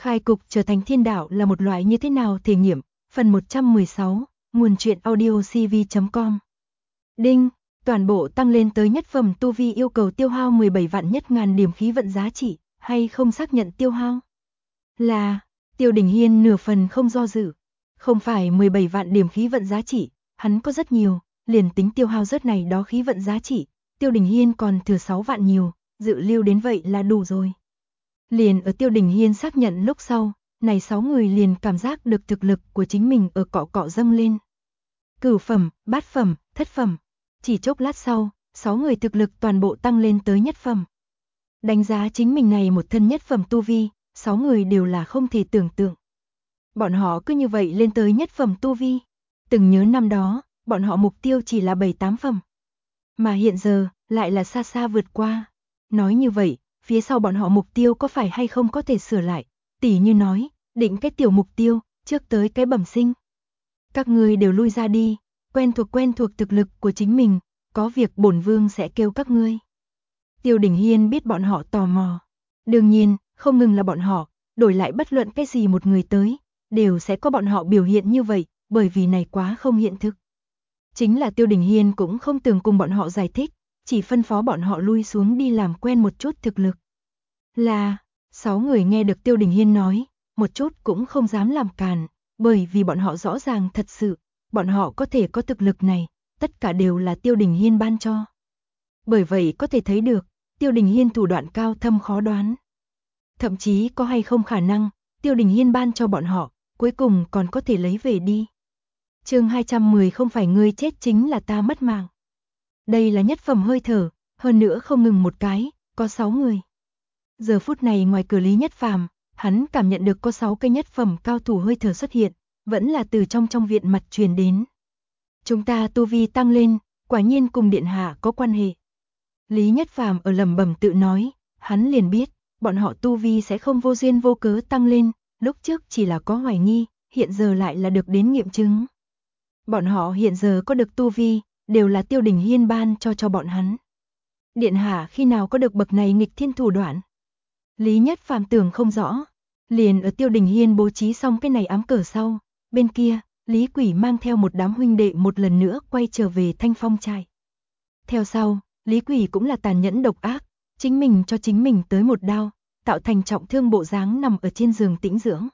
Khai cục trở thành thiên đạo là một loại như thế nào thể nghiệm, phần 116, nguồn truyện audio cv.com. Đinh, toàn bộ tăng lên tới nhất phẩm tu vi yêu cầu tiêu hao 17 vạn nhất ngàn điểm khí vận giá trị, hay không xác nhận tiêu hao? Là, Tiêu Đình Hiên nửa phần không do dự. Không phải 17 vạn điểm khí vận giá trị, hắn có rất nhiều, liền tính tiêu hao rất này đó khí vận giá trị, Tiêu Đình Hiên còn thừa 6 vạn nhiều, dự lưu đến vậy là đủ rồi. Liền ở Tiêu Đình Hiên xác nhận lúc sau, này 6 người liền cảm giác được thực lực của chính mình ở cọ cọ dâng lên. Cửu phẩm, bát phẩm, thất phẩm, chỉ chốc lát sau, 6 người thực lực toàn bộ tăng lên tới nhất phẩm. Đánh giá chính mình này một thân nhất phẩm tu vi, 6 người đều là không thể tưởng tượng. Bọn họ cứ như vậy lên tới nhất phẩm tu vi. Từng nhớ năm đó, bọn họ mục tiêu chỉ là 7-8 phẩm. Mà hiện giờ, lại là xa xa vượt qua. Nói như vậy, phía sau bọn họ mục tiêu có phải hay không có thể sửa lại. Tỉ như nói, định cái tiểu mục tiêu, trước tới cái bẩm sinh. Các ngươi đều lui ra đi, quen thuộc thực lực của chính mình, có việc bổn vương sẽ kêu các ngươi. Tiêu Đình Hiên biết bọn họ tò mò. Đương nhiên, không ngừng là bọn họ, đổi lại bất luận cái gì một người tới, đều sẽ có bọn họ biểu hiện như vậy, bởi vì này quá không hiện thực. Chính là Tiêu Đình Hiên cũng không từng cùng bọn họ giải thích, chỉ phân phó bọn họ lui xuống đi làm quen một chút thực lực. Là, 6 người nghe được Tiêu Đình Hiên nói, một chút cũng không dám làm càn, bởi vì bọn họ rõ ràng thật sự, bọn họ có thể có thực lực này, tất cả đều là Tiêu Đình Hiên ban cho. Bởi vậy có thể thấy được, Tiêu Đình Hiên thủ đoạn cao thâm khó đoán. Thậm chí có hay không khả năng, Tiêu Đình Hiên ban cho bọn họ, cuối cùng còn có thể lấy về đi. Chương 210 không phải ngươi chết chính là ta mất mạng. Đây là nhất phẩm hơi thở, hơn nữa không ngừng một cái, có 6 người. Giờ phút này ngoài cửa Lý Nhất Phàm, hắn cảm nhận được có 6 cây nhất phẩm cao thủ hơi thở xuất hiện, vẫn là từ trong viện mặt truyền đến. Chúng ta tu vi tăng lên, quả nhiên cùng điện hạ có quan hệ. Lý Nhất Phàm ở lẩm bẩm tự nói, hắn liền biết, bọn họ tu vi sẽ không vô duyên vô cớ tăng lên, lúc trước chỉ là có hoài nghi, hiện giờ lại là được đến nghiệm chứng. Bọn họ hiện giờ có được tu vi, đều là Tiêu Đình Hiên ban cho bọn hắn. Điện hạ khi nào có được bậc này nghịch thiên thủ đoạn? Lý Nhất Phàm tưởng không rõ, liền ở Tiêu Đình Hiên bố trí xong cái này ám cờ sau, bên kia, Lý Quỷ mang theo một đám huynh đệ một lần nữa quay trở về Thanh Phong trại. Theo sau, Lý Quỷ cũng là tàn nhẫn độc ác, chính mình cho chính mình tới một đao, tạo thành trọng thương bộ dáng nằm ở trên giường tĩnh dưỡng.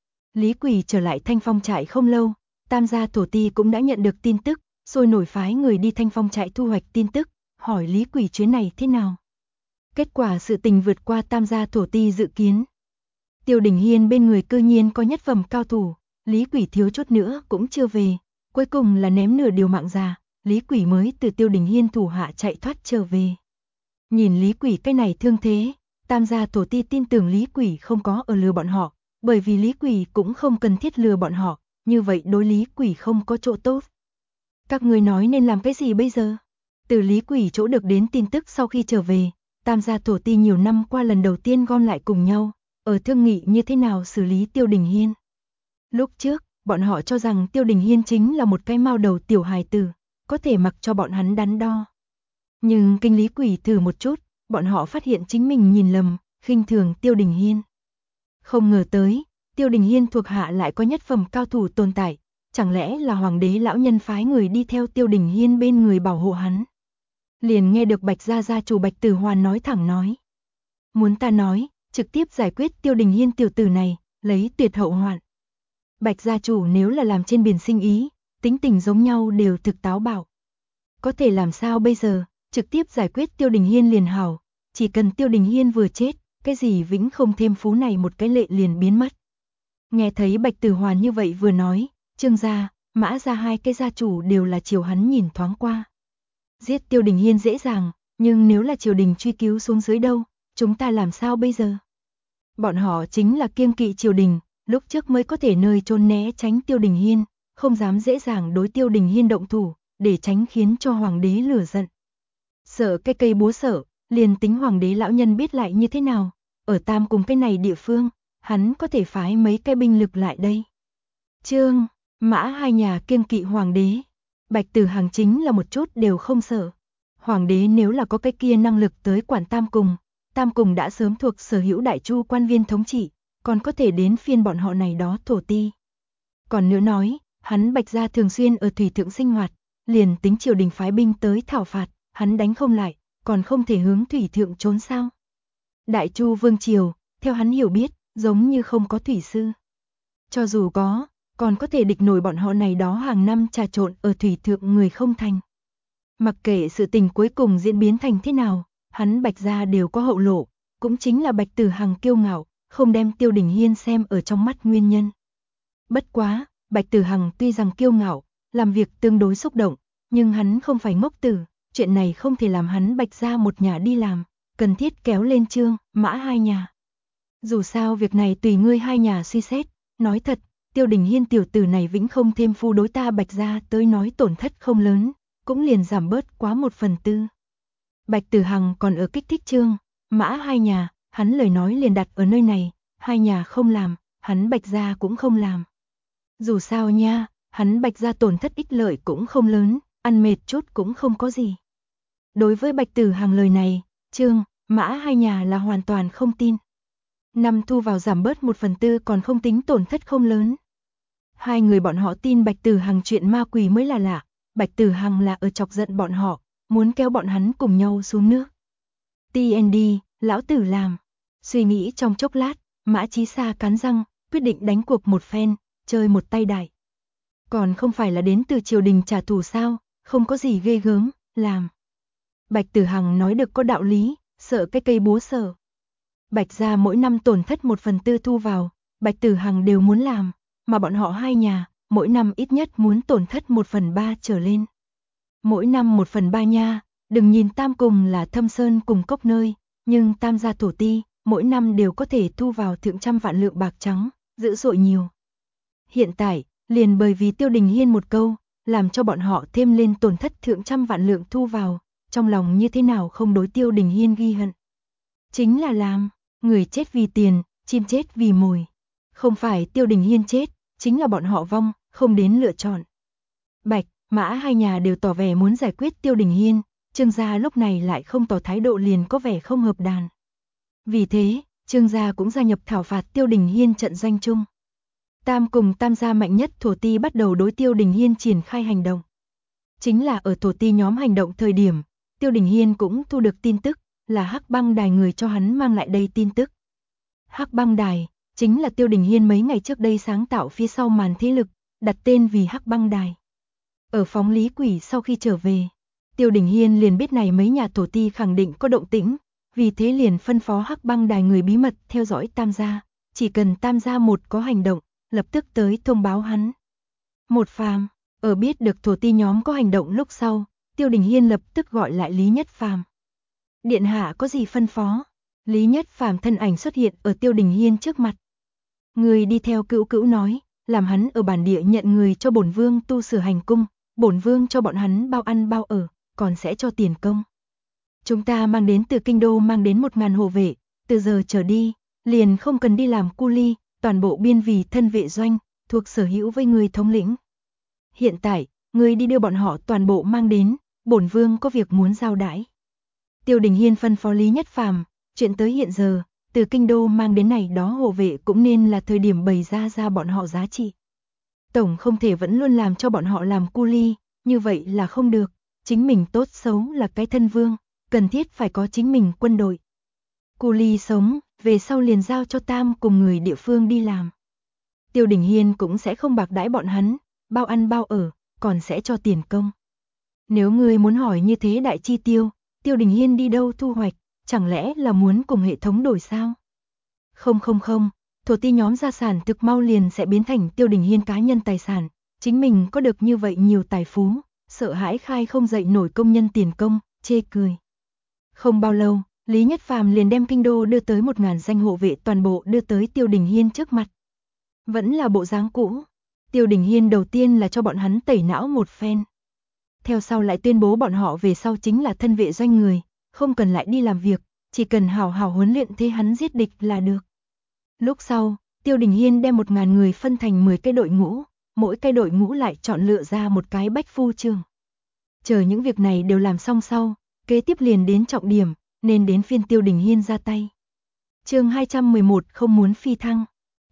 Lý Quỷ trở lại Thanh Phong trại không lâu, Tam gia thổ ti cũng đã nhận được tin tức, sôi nổi phái người đi Thanh Phong trại thu hoạch tin tức, hỏi Lý Quỷ chuyến này thế nào. Kết quả sự tình vượt qua Tam gia thổ ti dự kiến. Tiêu Đình Hiên bên người cư nhiên có nhất phẩm cao thủ, Lý Quỷ thiếu chút nữa cũng chưa về, cuối cùng là ném nửa điều mạng già, Lý Quỷ mới từ Tiêu Đình Hiên thủ hạ chạy thoát trở về. Nhìn Lý Quỷ cái này thương thế, Tam gia thổ ti tin tưởng Lý Quỷ không có ở lừa bọn họ, bởi vì Lý Quỷ cũng không cần thiết lừa bọn họ, như vậy đối Lý Quỷ không có chỗ tốt. Các ngươi nói nên làm cái gì bây giờ? Từ Lý Quỷ chỗ được đến tin tức sau khi trở về, Tam gia thổ ti nhiều năm qua lần đầu tiên gom lại cùng nhau, ở thương nghị như thế nào xử lý Tiêu Đình Hiên. Lúc trước, bọn họ cho rằng Tiêu Đình Hiên chính là một cái mao đầu tiểu hài tử, có thể mặc cho bọn hắn đắn đo. Nhưng kinh Lý Quỷ thử một chút, bọn họ phát hiện chính mình nhìn lầm, khinh thường Tiêu Đình Hiên. Không ngờ tới, Tiêu Đình Hiên thuộc hạ lại có nhất phẩm cao thủ tồn tại, chẳng lẽ là hoàng đế lão nhân phái người đi theo Tiêu Đình Hiên bên người bảo hộ hắn. Liền nghe được Bạch gia gia chủ Bạch Tử Hoàn nói thẳng nói. Muốn ta nói, trực tiếp giải quyết Tiêu Đình Hiên tiểu tử này, lấy tuyệt hậu hoạn. Bạch gia chủ nếu là làm trên biển sinh ý, tính tình giống nhau đều thực táo bạo. Có thể làm sao bây giờ, trực tiếp giải quyết Tiêu Đình Hiên liền hảo, chỉ cần Tiêu Đình Hiên vừa chết, cái gì vĩnh không thêm phú này một cái lệ liền biến mất. Nghe thấy Bạch Tử Hoàn như vậy vừa nói, Trương gia, Mã gia hai cái gia chủ đều là chiều hắn nhìn thoáng qua. Giết Tiêu Đình Hiên dễ dàng, nhưng nếu là triều đình truy cứu xuống dưới đâu, chúng ta làm sao bây giờ? Bọn họ chính là kiêng kỵ triều đình, lúc trước mới có thể nơi trốn né tránh Tiêu Đình Hiên, không dám dễ dàng đối Tiêu Đình Hiên động thủ, để tránh khiến cho hoàng đế lửa giận. Sợ cái cây búa sợ, liền tính hoàng đế lão nhân biết lại như thế nào, ở Tam cùng cái này địa phương, hắn có thể phái mấy cái binh lực lại đây. Trương, Mã hai nhà kiêng kỵ hoàng đế, Bạch Tử Hằng chính là một chút đều không sợ. Hoàng đế nếu là có cái kia năng lực tới quản Tam cùng đã sớm thuộc sở hữu đại chu quan viên thống trị, còn có thể đến phiên bọn họ này đó thổ ti. Còn nữa nói, hắn Bạch gia thường xuyên ở thủy thượng sinh hoạt, liền tính triều đình phái binh tới thảo phạt, hắn đánh không lại, còn không thể hướng thủy thượng trốn sao. Đại Chu vương triều, theo hắn hiểu biết, giống như không có thủy sư. Cho dù có, còn có thể địch nổi bọn họ này đó hàng năm trà trộn ở thủy thượng người không thành. Mặc kệ sự tình cuối cùng diễn biến thành thế nào, hắn Bạch gia đều có hậu lộ, cũng chính là Bạch Tử Hằng kiêu ngạo, không đem Tiêu Đình Hiên xem ở trong mắt nguyên nhân. Bất quá, Bạch Tử Hằng tuy rằng kiêu ngạo, làm việc tương đối xúc động, nhưng hắn không phải ngốc tử, chuyện này không thể làm hắn Bạch gia một nhà đi làm, cần thiết kéo lên Trương, Mã hai nhà. Dù sao việc này tùy ngươi hai nhà suy xét, nói thật, Tiêu Đình Hiên tiểu tử này vĩnh không thêm phu đối ta Bạch gia tới nói tổn thất không lớn, cũng liền giảm bớt quá 1/4. Bạch Tử Hằng còn ở kích thích Trương, Mã hai nhà, hắn lời nói liền đặt ở nơi này, hai nhà không làm, hắn Bạch gia cũng không làm. Dù sao nha, hắn Bạch gia tổn thất ích lợi cũng không lớn, ăn mệt chút cũng không có gì. Đối với Bạch Tử Hằng lời này, Trương, Mã hai nhà là hoàn toàn không tin. Năm thu vào giảm bớt 1/4 còn không tính tổn thất không lớn. Hai người bọn họ tin Bạch Tử Hằng chuyện ma quỷ mới là lạ, Bạch Tử Hằng là ở chọc giận bọn họ, muốn kéo bọn hắn cùng nhau xuống nước. TND, lão tử làm. Suy nghĩ trong chốc lát, Mã Chí Sa cắn răng, quyết định đánh cuộc một phen, chơi một tay đại. Còn không phải là đến từ triều đình trả thù sao, không có gì ghê gớm, làm. Bạch Tử Hằng nói được có đạo lý, sợ cái cây búa sợ. Bạch gia mỗi năm tổn thất 1/4 thu vào, Bạch Tử Hằng đều muốn làm, mà bọn họ hai nhà, mỗi năm ít nhất muốn tổn thất 1/3 trở lên. Mỗi năm 1/3 nha, đừng nhìn Tam cùng là thâm sơn cùng cốc nơi, nhưng Tam gia thổ ti, mỗi năm đều có thể thu vào thượng trăm vạn lượng bạc trắng, dữ dội nhiều. Hiện tại, liền bởi vì Tiêu Đình Hiên một câu, làm cho bọn họ thêm lên tổn thất thượng trăm vạn lượng thu vào, trong lòng như thế nào không đối Tiêu Đình Hiên ghi hận. Chính là làm, người chết vì tiền, chim chết vì mồi. Không phải Tiêu Đình Hiên chết, chính là bọn họ vong, không đến lựa chọn. Bạch, Mã hai nhà đều tỏ vẻ muốn giải quyết Tiêu Đình Hiên, Trương gia lúc này lại không tỏ thái độ liền có vẻ không hợp đàn. Vì thế, Trương gia cũng gia nhập thảo phạt Tiêu Đình Hiên trận doanh chung. Tam cùng Tam gia mạnh nhất thổ ti bắt đầu đối Tiêu Đình Hiên triển khai hành động. Chính là ở thổ ti nhóm hành động thời điểm, Tiêu Đình Hiên cũng thu được tin tức, là Hắc Băng Đài người cho hắn mang lại đây tin tức. Hắc Băng Đài, chính là Tiêu Đình Hiên mấy ngày trước đây sáng tạo phía sau màn thế lực, đặt tên vì Hắc Băng Đài. Ở phóng lý quỷ sau khi trở về, Tiêu Đình Hiên liền biết này mấy nhà thổ ti khẳng định có động tĩnh, vì thế liền phân phó Hắc Băng Đài người bí mật theo dõi Tam gia, chỉ cần Tam gia một có hành động, lập tức tới thông báo hắn. Một Phàm, ở biết được thổ ti nhóm có hành động lúc sau, Tiêu Đình Hiên lập tức gọi lại Lý Nhất Phàm. Điện hạ có gì phân phó? Lý Nhất Phàm thân ảnh xuất hiện ở Tiêu Đình Hiên trước mặt. Người đi theo Cữu Cữu nói, làm hắn ở bản địa nhận người cho bổn vương tu sửa hành cung, bổn vương cho bọn hắn bao ăn bao ở, còn sẽ cho tiền công. Chúng ta mang đến từ kinh đô mang đến 1000 hộ vệ, từ giờ trở đi, liền không cần đi làm cu ly, toàn bộ biên vì thân vệ doanh, thuộc sở hữu với người thống lĩnh. Hiện tại, người đi đưa bọn họ toàn bộ mang đến, bổn vương có việc muốn giao đãi. Tiêu Đình Hiên phân phó Lý Nhất Phàm, chuyện tới hiện giờ, từ kinh đô mang đến này đó hộ vệ cũng nên là thời điểm bày ra bọn họ giá trị. Tổng không thể vẫn luôn làm cho bọn họ làm cu ly, như vậy là không được, chính mình tốt xấu là cái thân vương, cần thiết phải có chính mình quân đội. Cu ly sống, về sau liền giao cho Tam cùng người địa phương đi làm. Tiêu Đình Hiên cũng sẽ không bạc đãi bọn hắn, bao ăn bao ở, còn sẽ cho tiền công. Nếu người muốn hỏi như thế đại chi tiêu, Tiêu Đình Hiên đi đâu thu hoạch, chẳng lẽ là muốn cùng hệ thống đổi sao? Không, thổ ti nhóm gia sản thực mau liền sẽ biến thành Tiêu Đình Hiên cá nhân tài sản, chính mình có được như vậy nhiều tài phú, sợ hãi khai không dậy nổi công nhân tiền công, chê cười. Không bao lâu, Lý Nhất Phàm liền đem kinh đô đưa tới 1000 danh hộ vệ toàn bộ đưa tới Tiêu Đình Hiên trước mặt. Vẫn là bộ dáng cũ. Tiêu Đình Hiên đầu tiên là cho bọn hắn tẩy não một phen. Theo sau lại tuyên bố bọn họ về sau chính là thân vệ doanh người, không cần lại đi làm việc, chỉ cần hào hào huấn luyện thế hắn giết địch là được. Lúc sau, Tiêu Đình Hiên đem 1000 người phân thành 10 cái đội ngũ, mỗi cái đội ngũ lại chọn lựa ra một cái bách phu trường. Chờ những việc này đều làm xong sau, kế tiếp liền đến trọng điểm, nên đến phiên Tiêu Đình Hiên ra tay. Chương 211 không muốn phi thăng.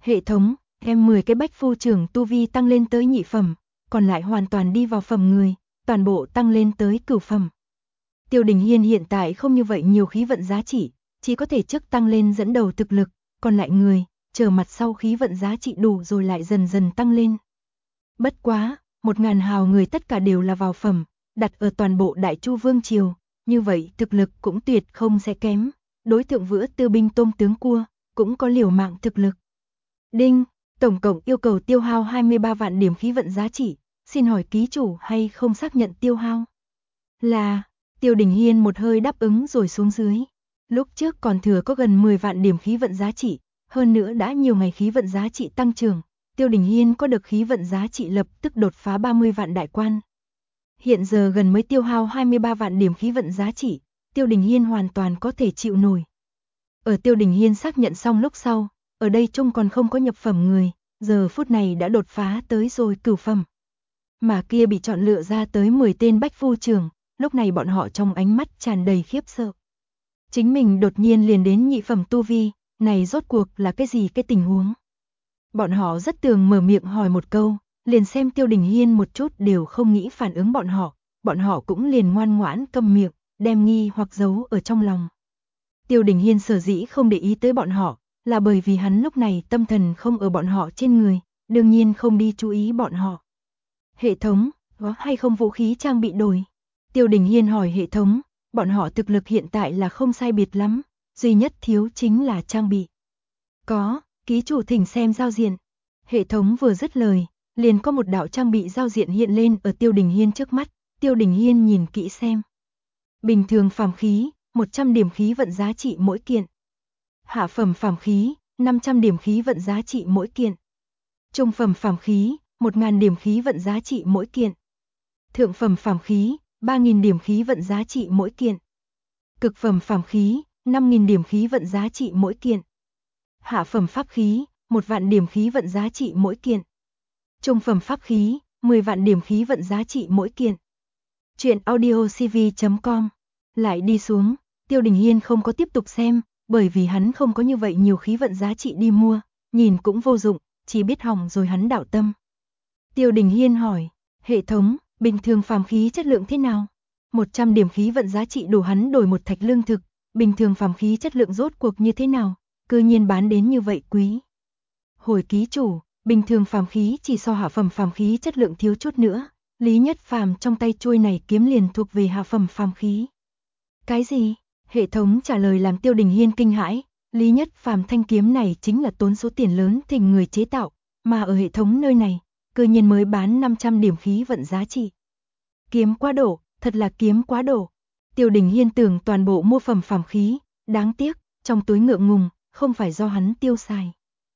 Hệ thống, em 10 cái bách phu trưởng tu vi tăng lên tới nhị phẩm, còn lại hoàn toàn đi vào phẩm người, toàn bộ tăng lên tới cửu phẩm. Tiêu Đình Hiên hiện tại không như vậy nhiều khí vận giá trị, chỉ có thể trước tăng lên dẫn đầu thực lực, còn lại người, chờ mặt sau khí vận giá trị đủ rồi lại dần dần tăng lên. Bất quá, 1000 hào người tất cả đều là vào phẩm, đặt ở toàn bộ Đại Chu Vương Triều, như vậy thực lực cũng tuyệt không sẽ kém, đối thượng vữa tư binh tôm tướng cua, cũng có liều mạng thực lực. Đinh, tổng cộng yêu cầu tiêu hao 23 vạn điểm khí vận giá trị, xin hỏi ký chủ hay không xác nhận tiêu hao? Là, Tiêu Đình Hiên một hơi đáp ứng rồi xuống dưới. Lúc trước còn thừa có gần 10 vạn điểm khí vận giá trị, hơn nữa đã nhiều ngày khí vận giá trị tăng trưởng, Tiêu Đình Hiên có được khí vận giá trị lập tức đột phá 30 vạn đại quan. Hiện giờ gần mới tiêu hao 23 vạn điểm khí vận giá trị, Tiêu Đình Hiên hoàn toàn có thể chịu nổi. Ở Tiêu Đình Hiên xác nhận xong lúc sau, ở đây chung còn không có nhập phẩm người, giờ phút này đã đột phá tới rồi cửu phẩm. Mà kia bị chọn lựa ra tới 10 tên bách phu trưởng, lúc này bọn họ trong ánh mắt tràn đầy khiếp sợ. Chính mình đột nhiên liền đến nhị phẩm tu vi, này rốt cuộc là cái gì cái tình huống? Bọn họ rất tường mở miệng hỏi một câu, liền xem Tiêu Đình Hiên một chút đều không nghĩ phản ứng bọn họ cũng liền ngoan ngoãn câm miệng, đem nghi hoặc giấu ở trong lòng. Tiêu Đình Hiên sở dĩ không để ý tới bọn họ, là bởi vì hắn lúc này tâm thần không ở bọn họ trên người, đương nhiên không đi chú ý bọn họ. Hệ thống, có hay không vũ khí trang bị đổi? Tiêu Đình Hiên hỏi hệ thống, bọn họ thực lực hiện tại là không sai biệt lắm, duy nhất thiếu chính là trang bị. Có, ký chủ thỉnh xem giao diện. Hệ thống vừa dứt lời, liền có một đạo trang bị giao diện hiện lên ở Tiêu Đình Hiên trước mắt, Tiêu Đình Hiên nhìn kỹ xem. Bình thường phàm khí, 100 điểm khí vận giá trị mỗi kiện. Hạ phẩm phàm khí, 500 điểm khí vận giá trị mỗi kiện. Trung phẩm phàm khí, 1000 điểm khí vận giá trị mỗi kiện. Thượng phẩm phàm khí, 3000 điểm khí vận giá trị mỗi kiện. Cực phẩm phàm khí, 5000 điểm khí vận giá trị mỗi kiện. Hạ phẩm pháp khí, 1 vạn điểm khí vận giá trị mỗi kiện. Trung phẩm pháp khí, 10 vạn điểm khí vận giá trị mỗi kiện. Chuyện audiocv.com. Lại đi xuống, Tiêu Đình Hiên không có tiếp tục xem, bởi vì hắn không có như vậy nhiều khí vận giá trị đi mua, nhìn cũng vô dụng, chỉ biết hỏng rồi hắn đảo tâm. Tiêu Đình Hiên hỏi, hệ thống, bình thường phàm khí chất lượng thế nào? 100 điểm khí vận giá trị đủ hắn đổi một thạch lương thực, bình thường phàm khí chất lượng rốt cuộc như thế nào? Cư nhiên bán đến như vậy quý. Hồi ký chủ, bình thường phàm khí chỉ so hạ phẩm phàm khí chất lượng thiếu chút nữa, Lý Nhất Phàm trong tay chuôi này kiếm liền thuộc về hạ phẩm phàm khí. Cái gì? Hệ thống trả lời làm Tiêu Đình Hiên kinh hãi, Lý Nhất Phàm thanh kiếm này chính là tốn số tiền lớn thỉnh người chế tạo, mà ở hệ thống nơi này, cư nhiên mới bán 500 điểm khí vận giá trị. Kiếm quá đổ, thật là kiếm quá đổ. Tiêu Đình Hiên tưởng toàn bộ mua phẩm phàm khí, đáng tiếc, trong túi ngượng ngùng, không phải do hắn tiêu xài.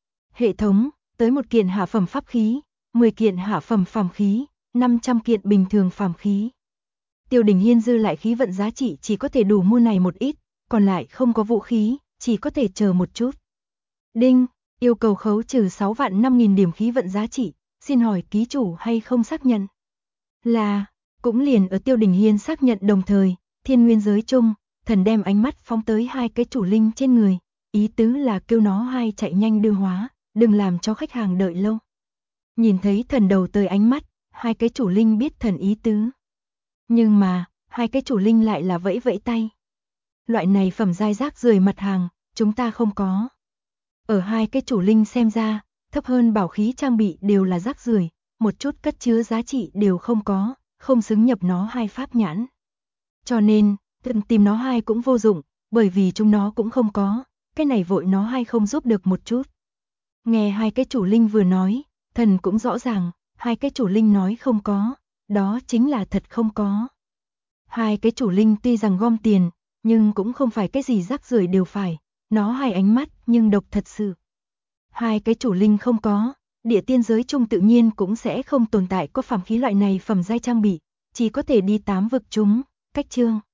Hệ thống, tới 1 kiện hạ phẩm pháp khí, 10 kiện hạ phẩm phàm khí, 500 kiện bình thường phàm khí. Tiêu Đình Hiên dư lại khí vận giá trị chỉ có thể đủ mua này một ít, còn lại không có vũ khí, chỉ có thể chờ một chút. Đinh, yêu cầu khấu trừ 6 vạn 5000 điểm khí vận giá trị, xin hỏi ký chủ hay không xác nhận? Là, cũng liền ở Tiêu Đình Hiên xác nhận đồng thời, thiên nguyên giới chung, thần đem ánh mắt phóng tới 2 cái chủ linh trên người, ý tứ là kêu nó hai chạy nhanh đưa hóa, đừng làm cho khách hàng đợi lâu. Nhìn thấy thần đầu tới ánh mắt, 2 cái chủ linh biết thần ý tứ. Nhưng mà, 2 cái chủ linh lại là vẫy vẫy tay. Loại này phẩm giai rác rưởi mặt hàng, chúng ta không có. Ở 2 cái chủ linh xem ra, thấp hơn bảo khí trang bị đều là rác rưởi, một chút cất chứa giá trị đều không có, không xứng nhập nó 2 pháp nhãn. Cho nên, thần tìm nó 2 cũng vô dụng, bởi vì chúng nó cũng không có, cái này vội nó 2 không giúp được một chút. Nghe 2 cái chủ linh vừa nói, thần cũng rõ ràng, 2 cái chủ linh nói không có, đó chính là thật không có. 2 cái chủ linh tuy rằng gom tiền, nhưng cũng không phải cái gì rác rưởi đều phải, nó 2 ánh mắt nhưng độc thật sự. 2 cái chủ linh không có, địa tiên giới chung tự nhiên cũng sẽ không tồn tại có phàm khí loại này phẩm giai trang bị, chỉ có thể đi 8 vực chúng, cách chương.